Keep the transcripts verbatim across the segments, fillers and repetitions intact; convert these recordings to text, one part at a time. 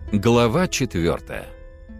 Глава четвертая.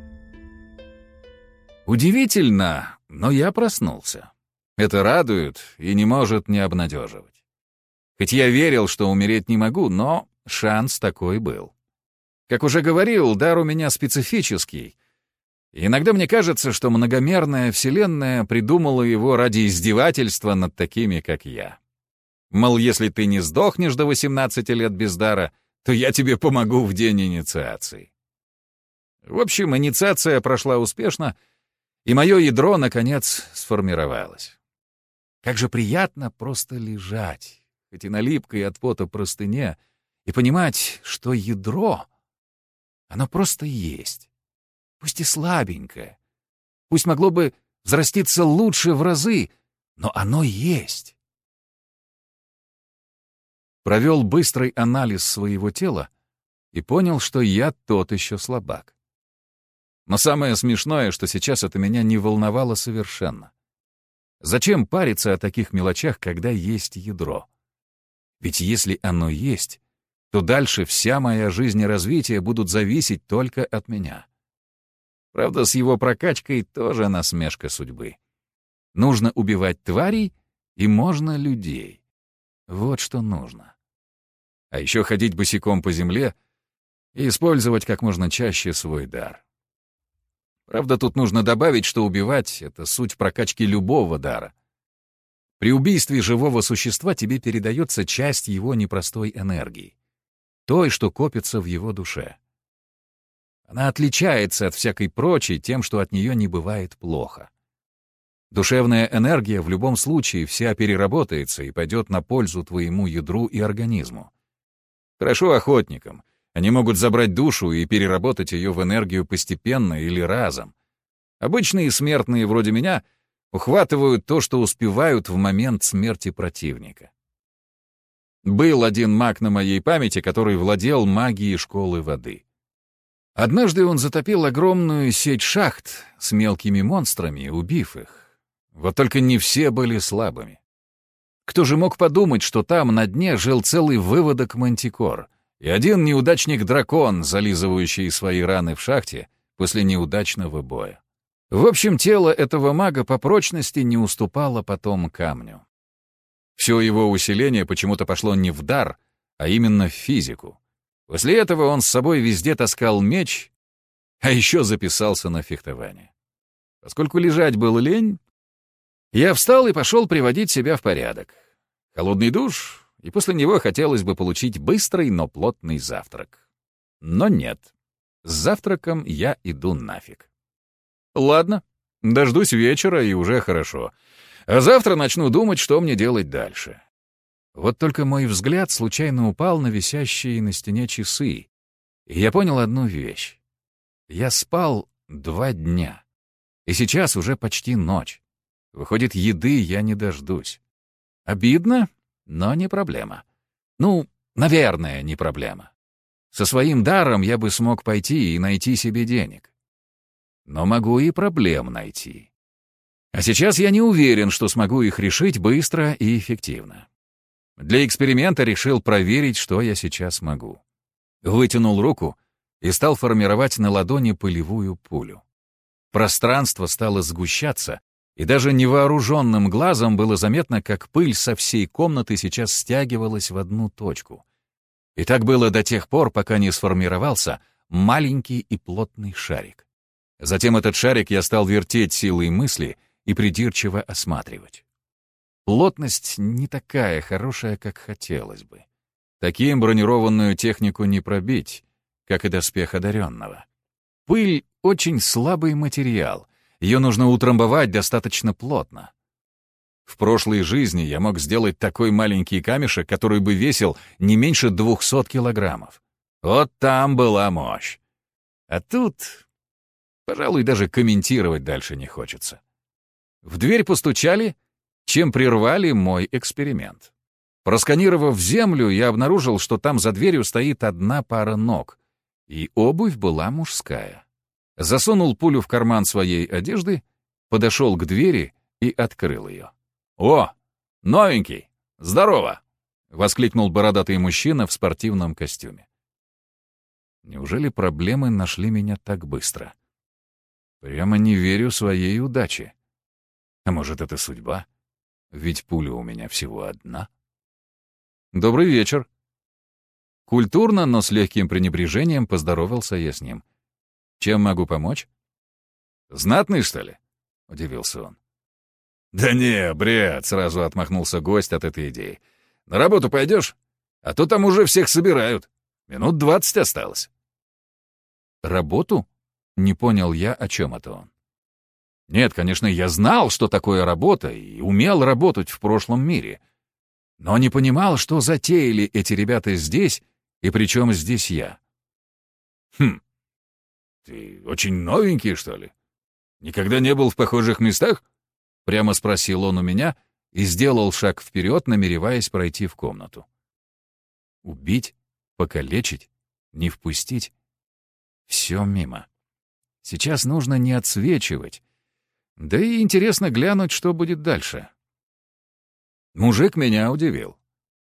Удивительно, но я проснулся. Это радует и не может не обнадеживать. Хоть я верил, что умереть не могу, но шанс такой был. Как уже говорил, дар у меня специфический. Иногда мне кажется, что многомерная вселенная придумала его ради издевательства над такими, как я. Мол, если ты не сдохнешь до восемнадцати лет без дара, то я тебе помогу в день инициации. В общем, инициация прошла успешно, и мое ядро, наконец, сформировалось. Как же приятно просто лежать, хоть и на липкой от пота простыне, и понимать, что ядро, оно просто есть. Пусть и слабенькое, пусть могло бы взраститься лучше в разы, но оно есть. Провел быстрый анализ своего тела и понял, что я тот еще слабак. Но самое смешное, что сейчас это меня не волновало совершенно. Зачем париться о таких мелочах, когда есть ядро? Ведь если оно есть, то дальше вся моя жизнь и развитие будут зависеть только от меня. Правда, с его прокачкой тоже насмешка судьбы. Нужно убивать тварей, и можно людей. Вот что нужно. А еще ходить босиком по земле и использовать как можно чаще свой дар. Правда, тут нужно добавить, что убивать — это суть прокачки любого дара. При убийстве живого существа тебе передается часть его непростой энергии, той, что копится в его душе. Она отличается от всякой прочей тем, что от нее не бывает плохо. Душевная энергия в любом случае вся переработается и пойдет на пользу твоему ядру и организму. Хорошо охотникам. Они могут забрать душу и переработать ее в энергию постепенно или разом. Обычные смертные вроде меня ухватывают то, что успевают в момент смерти противника. Был один маг на моей памяти, который владел магией школы воды. Однажды он затопил огромную сеть шахт с мелкими монстрами, убив их. Вот только не все были слабыми. Кто же мог подумать, что там на дне жил целый выводок мантикор и один неудачник-дракон, зализывающий свои раны в шахте после неудачного боя. В общем, тело этого мага по прочности не уступало потом камню. Все его усиление почему-то пошло не в дар, а именно в физику. После этого он с собой везде таскал меч, а еще записался на фехтование. Поскольку лежать было лень, я встал и пошел приводить себя в порядок. Холодный душ, и после него хотелось бы получить быстрый, но плотный завтрак. Но нет. С завтраком я иду нафиг. Ладно, дождусь вечера, и уже хорошо. А завтра начну думать, что мне делать дальше. Вот только мой взгляд случайно упал на висящие на стене часы, и я понял одну вещь. Я спал два дня, и сейчас уже почти ночь. Выходит, еды я не дождусь. Обидно, но не проблема. Ну, наверное, не проблема. Со своим даром я бы смог пойти и найти себе денег. Но могу и проблем найти. А сейчас я не уверен, что смогу их решить быстро и эффективно. Для эксперимента решил проверить, что я сейчас могу. Вытянул руку и стал формировать на ладони пылевую пулю. Пространство стало сгущаться, и даже невооруженным глазом было заметно, как пыль со всей комнаты сейчас стягивалась в одну точку. И так было до тех пор, пока не сформировался маленький и плотный шарик. Затем этот шарик я стал вертеть силой мысли и придирчиво осматривать. Плотность не такая хорошая, как хотелось бы. Таким бронированную технику не пробить, как и доспех одаренного. Пыль — очень слабый материал, ее нужно утрамбовать достаточно плотно. В прошлой жизни я мог сделать такой маленький камешек, который бы весил не меньше двухсот килограммов. Вот там была мощь. А тут, пожалуй, даже комментировать дальше не хочется. В дверь постучали, чем прервали мой эксперимент. Просканировав землю, я обнаружил, что там за дверью стоит одна пара ног, и обувь была мужская. Засунул пулю в карман своей одежды, подошел к двери и открыл ее. «О, новенький! Здорово!» — воскликнул бородатый мужчина в спортивном костюме. Неужели проблемы нашли меня так быстро? Прямо не верю своей удаче. А может, это судьба? Ведь пуля у меня всего одна. «Добрый вечер». Культурно, но с легким пренебрежением поздоровался я с ним. «Чем могу помочь?» «Знатный, что ли?» — удивился он. «Да не, бред!» — сразу отмахнулся гость от этой идеи. «На работу пойдешь? А то там уже всех собирают. Минут двадцать осталось». «Работу?» — не понял я, о чем это он. Нет, конечно, я знал, что такое работа, и умел работать в прошлом мире. Но не понимал, что затеяли эти ребята здесь, и причем здесь я. «Хм, ты очень новенький, что ли? Никогда не был в похожих местах?» — прямо спросил он у меня и сделал шаг вперед, намереваясь пройти в комнату. Убить, покалечить, не впустить — все мимо. Сейчас нужно не отсвечивать, да и интересно глянуть, что будет дальше. Мужик меня удивил.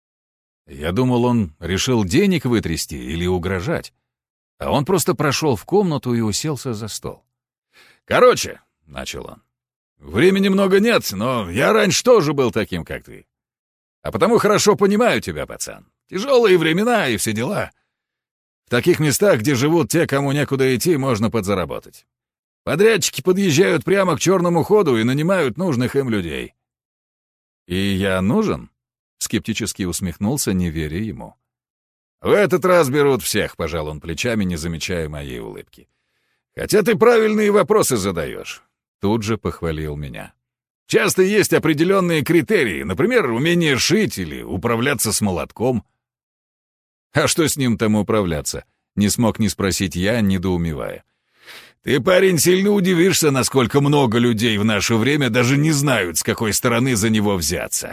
Я думал, он решил денег вытрясти или угрожать, а он просто прошел в комнату и уселся за стол. «Короче», — начал он, — «времени много нет, но я раньше тоже был таким, как ты. А потому хорошо понимаю тебя, пацан. Тяжелые времена и все дела. В таких местах, где живут те, кому некуда идти, можно подзаработать. Подрядчики подъезжают прямо к черному ходу и нанимают нужных им людей». «И я нужен?» — скептически усмехнулся, не веря ему. «В этот раз берут всех», — пожал он плечами, не замечая моей улыбки. «Хотя ты правильные вопросы задаешь», — тут же похвалил меня. «Часто есть определенные критерии, например, умение шить или управляться с молотком». «А что с ним там управляться?» — не смог не спросить я, недоумевая. «Ты, парень, сильно удивишься, насколько много людей в наше время даже не знают, с какой стороны за него взяться».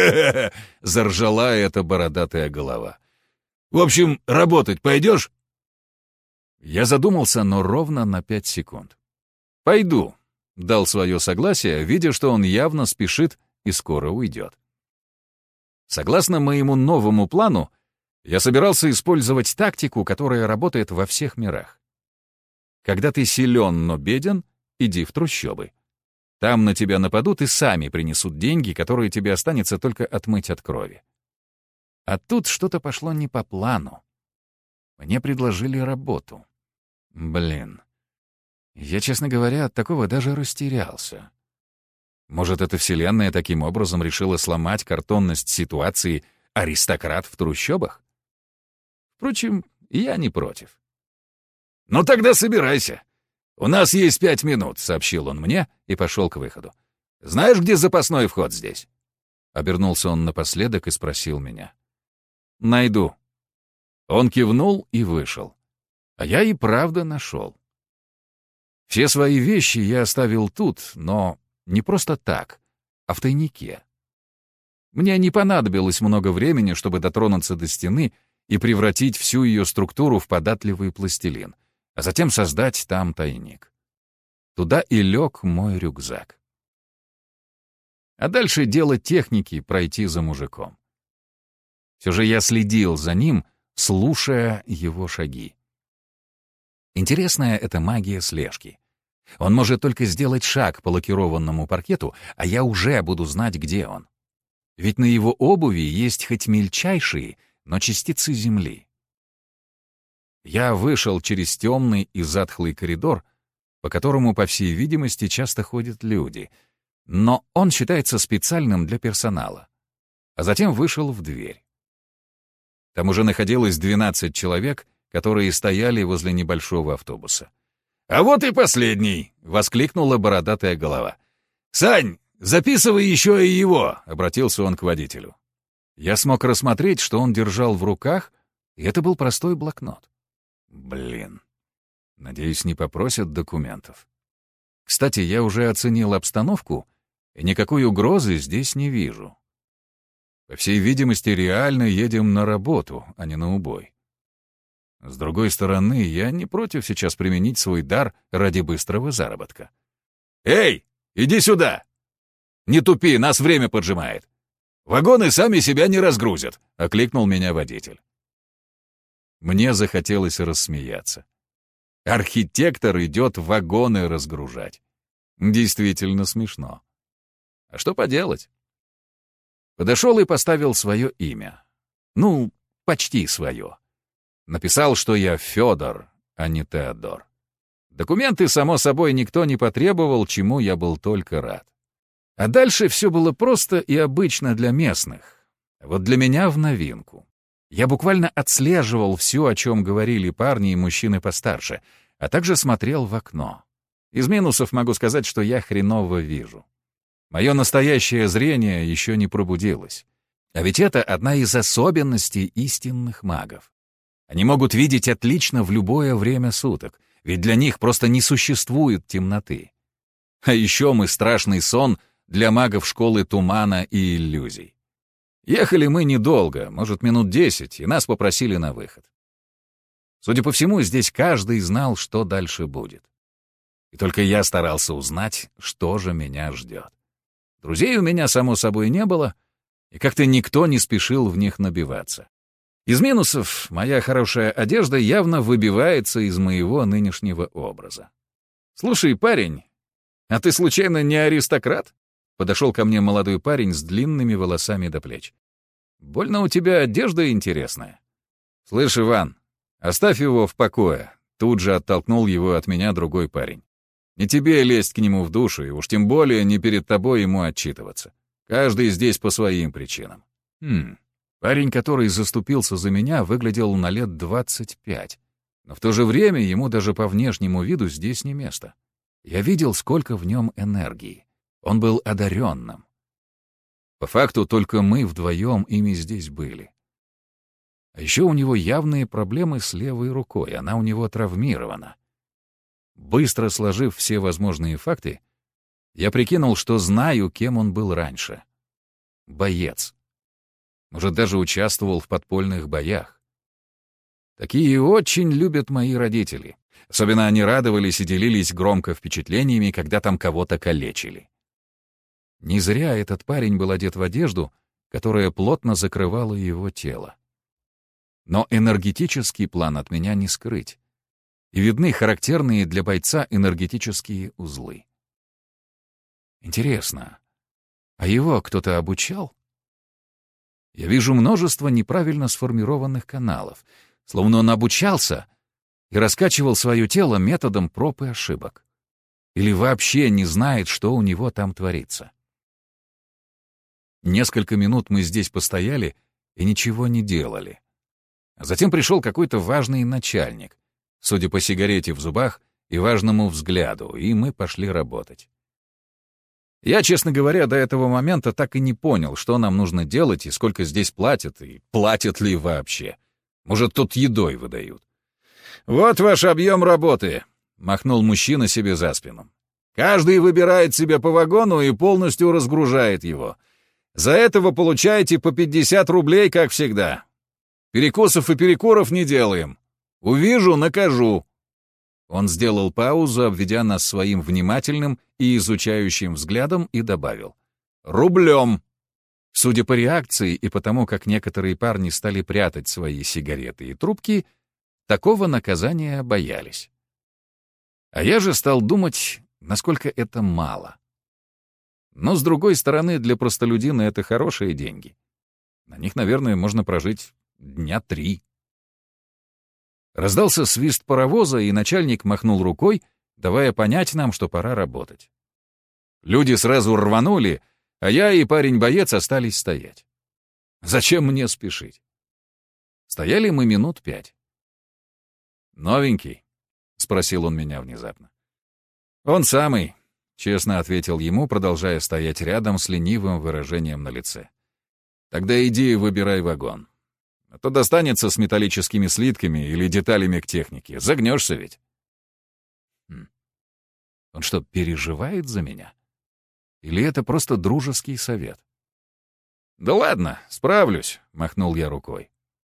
Заржала эта бородатая голова. «В общем, работать пойдешь?» Я задумался, но ровно на пять секунд. «Пойду», — дал свое согласие, видя, что он явно спешит и скоро уйдет. Согласно моему новому плану, я собирался использовать тактику, которая работает во всех мирах. Когда ты силен, но беден, иди в трущобы. Там на тебя нападут и сами принесут деньги, которые тебе останется только отмыть от крови. А тут что-то пошло не по плану. Мне предложили работу. Блин. Я, честно говоря, от такого даже растерялся. Может, эта вселенная таким образом решила сломать картонность ситуации «аристократ в трущобах»? Впрочем, я не против. «Ну тогда собирайся. У нас есть пять минут», — сообщил он мне и пошел к выходу. «Знаешь, где запасной вход здесь?» Обернулся он напоследок и спросил меня. «Найду». Он кивнул и вышел. А я и правда нашел. Все свои вещи я оставил тут, но не просто так, а в тайнике. Мне не понадобилось много времени, чтобы дотронуться до стены и превратить всю ее структуру в податливый пластилин, а затем создать там тайник. Туда и лег мой рюкзак. А дальше дело техники пройти за мужиком. Все же я следил за ним, слушая его шаги. Интересная эта магия слежки. Он может только сделать шаг по лакированному паркету, а я уже буду знать, где он. Ведь на его обуви есть хоть мельчайшие, но частицы земли. Я вышел через темный и затхлый коридор, по которому, по всей видимости, часто ходят люди, но он считается специальным для персонала. А затем вышел в дверь. Там уже находилось двенадцать человек, которые стояли возле небольшого автобуса. «А вот и последний!» — воскликнула бородатая голова. «Сань, записывай еще и его!» — обратился он к водителю. Я смог рассмотреть, что он держал в руках, и это был простой блокнот. Блин. Надеюсь, не попросят документов. Кстати, я уже оценил обстановку, и никакой угрозы здесь не вижу. По всей видимости, реально едем на работу, а не на убой. С другой стороны, я не против сейчас применить свой дар ради быстрого заработка. «Эй, иди сюда! Не тупи, нас время поджимает. Вагоны сами себя не разгрузят», — окликнул меня водитель. Мне захотелось рассмеяться. Архитектор идет вагоны разгружать. Действительно смешно. А что поделать? Подошел и поставил свое имя. Ну, почти свое. Написал, что я Федор, а не Теодор. Документы, само собой, никто не потребовал, чему я был только рад. А дальше все было просто и обычно для местных. Вот для меня в новинку. Я буквально отслеживал все, о чем говорили парни и мужчины постарше, а также смотрел в окно. Из минусов могу сказать, что я хреново вижу. Мое настоящее зрение еще не пробудилось. А ведь это одна из особенностей истинных магов. Они могут видеть отлично в любое время суток, ведь для них просто не существует темноты. А еще мы страшный сон для магов школы тумана и иллюзий. Ехали мы недолго, может, минут десять, и нас попросили на выход. Судя по всему, здесь каждый знал, что дальше будет. И только я старался узнать, что же меня ждет. Друзей у меня, само собой, не было, и как-то никто не спешил в них набиваться. Из минусов моя хорошая одежда явно выбивается из моего нынешнего образа. «Слушай, парень, а ты случайно не аристократ?» Подошел ко мне молодой парень с длинными волосами до плеч. «Больно у тебя одежда интересная». «Слышь, Иван, оставь его в покое», — тут же оттолкнул его от меня другой парень. «Не тебе лезть к нему в душу, и уж тем более не перед тобой ему отчитываться. Каждый здесь по своим причинам». Хм, парень, который заступился за меня, выглядел на лет двадцать пять, но в то же время ему даже по внешнему виду здесь не место. Я видел, сколько в нем энергии. Он был одаренным. По факту, только мы вдвоем ими здесь были. А еще у него явные проблемы с левой рукой, она у него травмирована. Быстро сложив все возможные факты, я прикинул, что знаю, кем он был раньше. Боец. Может, даже участвовал в подпольных боях. Такие очень любят мои родители. Особенно они радовались и делились громко впечатлениями, когда там кого-то калечили. Не зря этот парень был одет в одежду, которая плотно закрывала его тело. Но энергетический план от меня не скрыть. И видны характерные для бойца энергетические узлы. Интересно, а его кто-то обучал? Я вижу множество неправильно сформированных каналов, словно он обучался и раскачивал свое тело методом проб и ошибок. Или вообще не знает, что у него там творится. Несколько минут мы здесь постояли и ничего не делали. А затем пришел какой-то важный начальник, судя по сигарете в зубах и важному взгляду, и мы пошли работать. Я, честно говоря, до этого момента так и не понял, что нам нужно делать и сколько здесь платят, и платят ли вообще. Может, тут едой выдают. «Вот ваш объем работы», — махнул мужчина себе за спину. «Каждый выбирает себе по вагону и полностью разгружает его. За это вы получаете по пятьдесят рублей, как всегда. Перекусов и перекуров не делаем. Увижу — накажу». Он сделал паузу, обведя нас своим внимательным и изучающим взглядом, и добавил: «Рублем». Судя по реакции и потому, как некоторые парни стали прятать свои сигареты и трубки, такого наказания боялись. А я же стал думать, насколько это мало. Но, с другой стороны, для простолюдина это хорошие деньги. На них, наверное, можно прожить дня три. Раздался свист паровоза, и начальник махнул рукой, давая понять нам, что пора работать. Люди сразу рванули, а я и парень-боец остались стоять. Зачем мне спешить? Стояли мы минут пять. «Новенький?» — спросил он меня внезапно. «Он самый», — честно ответил ему, продолжая стоять рядом с ленивым выражением на лице. «Тогда иди и выбирай вагон. А то достанется с металлическими слитками или деталями к технике. Загнешься ведь». Хм. Он что, переживает за меня? Или это просто дружеский совет? «Да ладно, справлюсь», — махнул я рукой.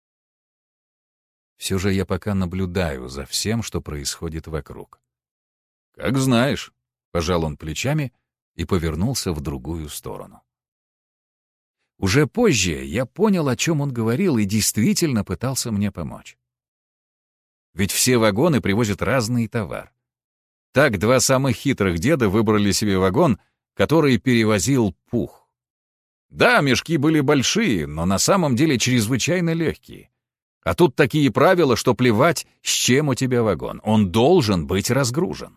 Все же я пока наблюдаю за всем, что происходит вокруг. «Как знаешь», — пожал он плечами и повернулся в другую сторону. Уже позже я понял, о чем он говорил, и действительно пытался мне помочь. ведь все вагоны привозят разный товар. Так два самых хитрых деда выбрали себе вагон, который перевозил пух. Да, мешки были большие, но на самом деле чрезвычайно легкие. А тут такие правила, что плевать, с чем у тебя вагон. Он должен быть разгружен.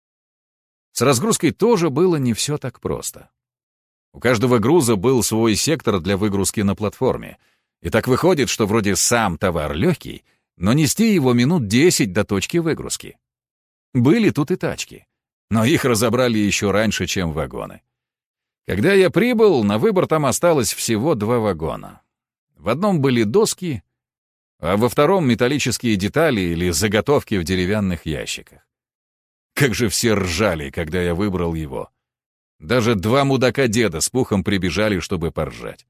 С разгрузкой тоже было не все так просто. У каждого груза был свой сектор для выгрузки на платформе. И так выходит, что вроде сам товар легкий, но нести его минут десять до точки выгрузки. Были тут и тачки, но их разобрали еще раньше, чем вагоны. Когда я прибыл, на выбор там осталось всего два вагона. В одном были доски, а во втором — металлические детали или заготовки в деревянных ящиках. Как же все ржали, когда я выбрал его. Даже два мудака-деда с пухом прибежали, чтобы поржать.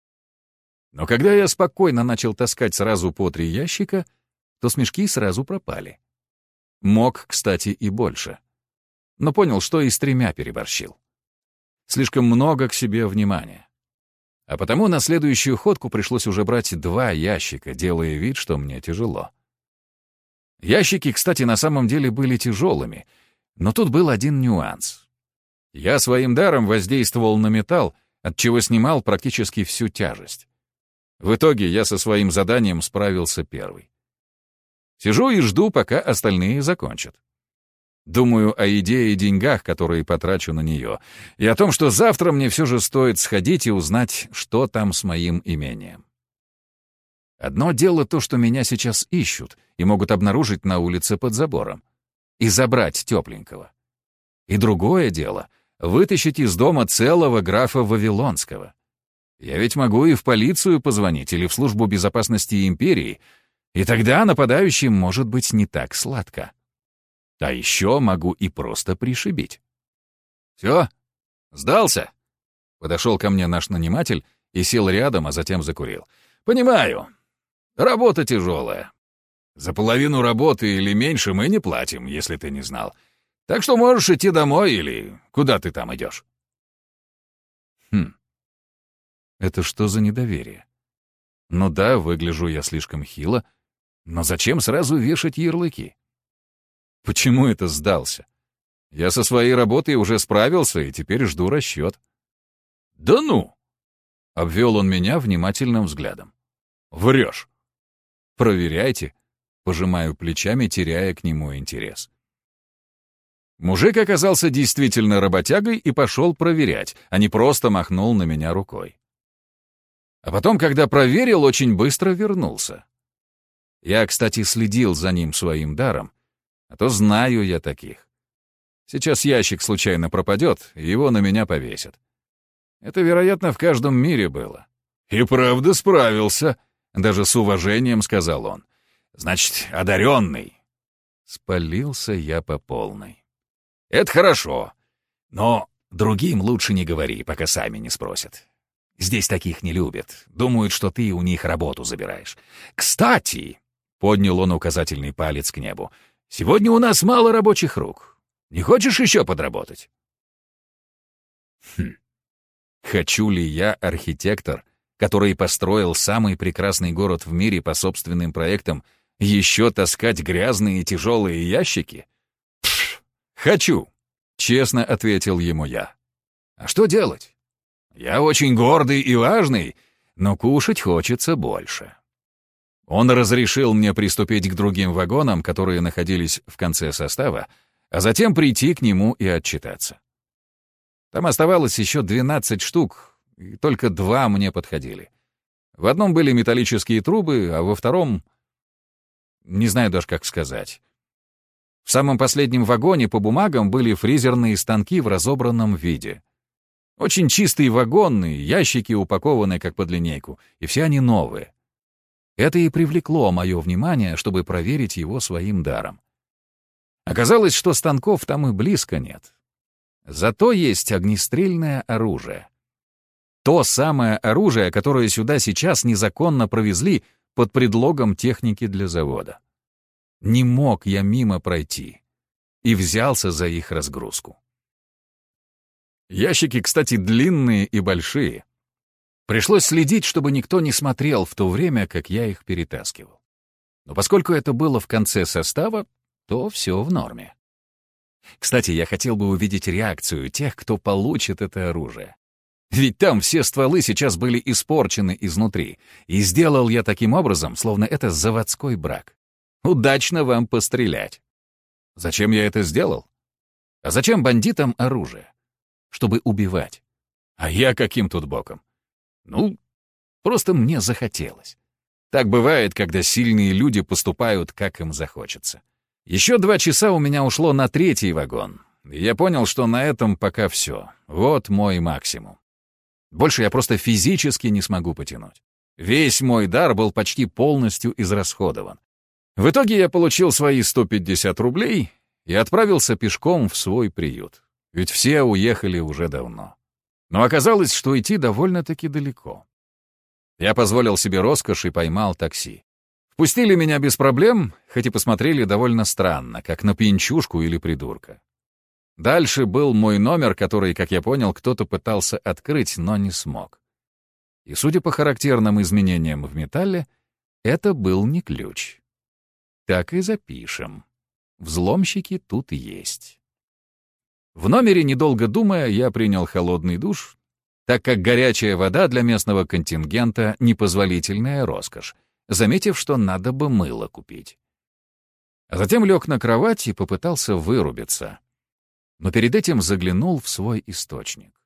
Но когда я спокойно начал таскать сразу по три ящика, то смешки сразу пропали. Мог, кстати, и больше. Но понял, что и с тремя переборщил. Слишком много к себе внимания. А потому на следующую ходку пришлось уже брать два ящика, делая вид, что мне тяжело. Ящики, кстати, на самом деле были тяжелыми, но тут был один нюанс. Я своим даром воздействовал на металл, отчего снимал практически всю тяжесть. В итоге я со своим заданием справился первый. Сижу и жду, пока остальные закончат. Думаю о идее и деньгах, которые потрачу на нее, и о том, что завтра мне все же стоит сходить и узнать, что там с моим имением. Одно дело то, что меня сейчас ищут и могут обнаружить на улице под забором и забрать тепленького. И другое дело — вытащить из дома целого графа Вавилонского. Я ведь могу и в полицию позвонить или в службу безопасности империи, и тогда нападающим может быть не так сладко. А еще могу и просто пришибить. «Все? Сдался?» Подошел ко мне наш наниматель и сел рядом, а затем закурил. «Понимаю. Работа тяжелая. За половину работы или меньше мы не платим, если ты не знал. Так что можешь идти домой или куда ты там идешь». Хм. Это что за недоверие? Ну да, выгляжу я слишком хило, но зачем сразу вешать ярлыки? Почему это сдался? Я со своей работой уже справился и теперь жду расчет. «Да ну!» — обвел он меня внимательным взглядом. «Врешь!» «Проверяйте», — пожимаю плечами, теряя к нему интерес. Мужик оказался действительно работягой и пошел проверять, а не просто махнул на меня рукой. А потом, когда проверил, очень быстро вернулся. Я, кстати, следил за ним своим даром, а то знаю я таких. Сейчас ящик случайно пропадет, и его на меня повесят. Это, вероятно, в каждом мире было. «И правда справился», — даже с уважением сказал он. «Значит, одаренный». Спалился я по полной. «Это хорошо, но другим лучше не говори, пока сами не спросят. Здесь таких не любят, думают, что ты у них работу забираешь. Кстати», — поднял он указательный палец к небу, «сегодня у нас мало рабочих рук. Не хочешь еще подработать?» Хм. Хочу ли я, архитектор, который построил самый прекрасный город в мире по собственным проектам, еще таскать грязные и тяжелые ящики? Пф, хочу, честно ответил ему я. А что делать? Я очень гордый и важный, но кушать хочется больше. Он разрешил мне приступить к другим вагонам, которые находились в конце состава, а затем прийти к нему и отчитаться. Там оставалось еще двенадцать штук, и только два мне подходили. В одном были металлические трубы, а во втором... Не знаю даже, как сказать. В самом последнем вагоне по бумагам были фрезерные станки в разобранном виде. Очень чистые вагоны, ящики упакованы как под линейку, и все они новые. Это и привлекло мое внимание, чтобы проверить его своим даром. Оказалось, что станков там и близко нет. Зато есть огнестрельное оружие. То самое оружие, которое сюда сейчас незаконно провезли под предлогом техники для завода. Не мог я мимо пройти и взялся за их разгрузку. Ящики, кстати, длинные и большие. Пришлось следить, чтобы никто не смотрел в то время, как я их перетаскивал. Но поскольку это было в конце состава, то все в норме. Кстати, я хотел бы увидеть реакцию тех, кто получит это оружие. Ведь там все стволы сейчас были испорчены изнутри, и сделал я таким образом, словно это заводской брак. Удачно вам пострелять. Зачем я это сделал? А зачем бандитам оружие? Чтобы убивать. А я каким тут боком? Ну, просто мне захотелось. Так бывает, когда сильные люди поступают, как им захочется. Еще два часа у меня ушло на третий вагон, и я понял, что на этом пока все. Вот мой максимум. Больше я просто физически не смогу потянуть. Весь мой дар был почти полностью израсходован. В итоге я получил свои сто пятьдесят рублей и отправился пешком в свой приют. Ведь все уехали уже давно. Но оказалось, что идти довольно-таки далеко. Я позволил себе роскошь и поймал такси. Впустили меня без проблем, хоть и посмотрели довольно странно, как на пьянчушку или придурка. Дальше был мой номер, который, как я понял, кто-то пытался открыть, но не смог. И, судя по характерным изменениям в металле, это был не ключ. Так и запишем. Взломщики тут есть. В номере, недолго думая, я принял холодный душ, так как горячая вода для местного контингента — непозволительная роскошь, заметив, что надо бы мыло купить. А затем лег на кровать и попытался вырубиться. Но перед этим заглянул в свой источник.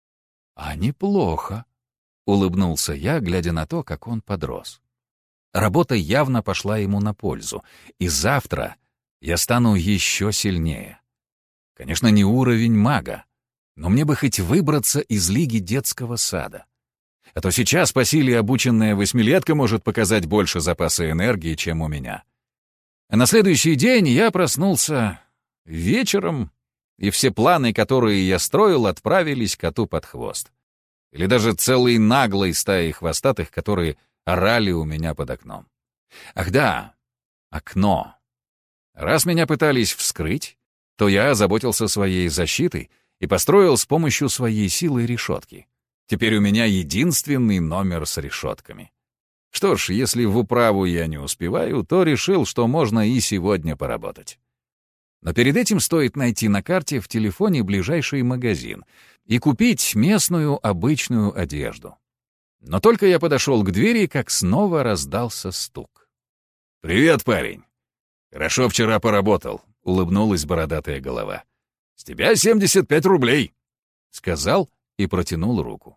«А неплохо», — улыбнулся я, глядя на то, как он подрос. Работа явно пошла ему на пользу, и завтра я стану еще сильнее. Конечно, не уровень мага, но мне бы хоть выбраться из лиги детского сада. А то сейчас по силе обученная восьмилетка может показать больше запаса энергии, чем у меня. А на следующий день я проснулся вечером, и все планы, которые я строил, отправились коту под хвост. Или даже целой наглой стаей хвостатых, которые орали у меня под окном. Ах да, окно. Раз меня пытались вскрыть, то я озаботился своей защитой и построил с помощью своей силы решетки. Теперь у меня единственный номер с решетками. Что ж, если в управу я не успеваю, то решил, что можно и сегодня поработать. Но перед этим стоит найти на карте в телефоне ближайший магазин и купить местную обычную одежду. Но только я подошел к двери, как снова раздался стук. «Привет, парень! Хорошо вчера поработал», — улыбнулась бородатая голова. «С тебя семьдесят пять рублей», — сказал и протянул руку.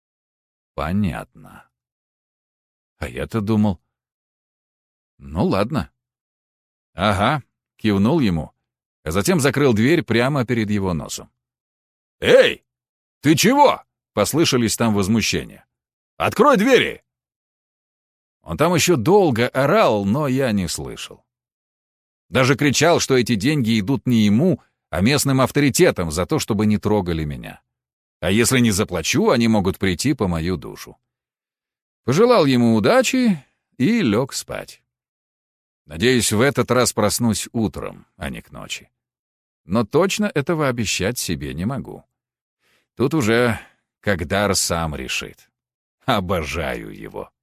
«Понятно. А я-то думал...» «Ну ладно». «Ага», — кивнул ему, а затем закрыл дверь прямо перед его носом. «Эй, ты чего?» — послышались там возмущения. «Открой двери!» Он там еще долго орал, но я не слышал. Даже кричал, что эти деньги идут не ему, а местным авторитетам за то, чтобы не трогали меня. А если не заплачу, они могут прийти по мою душу. Пожелал ему удачи и лег спать. Надеюсь, в этот раз проснусь утром, а не к ночи. Но точно этого обещать себе не могу. Тут уже Кагдар сам решит. Обожаю его.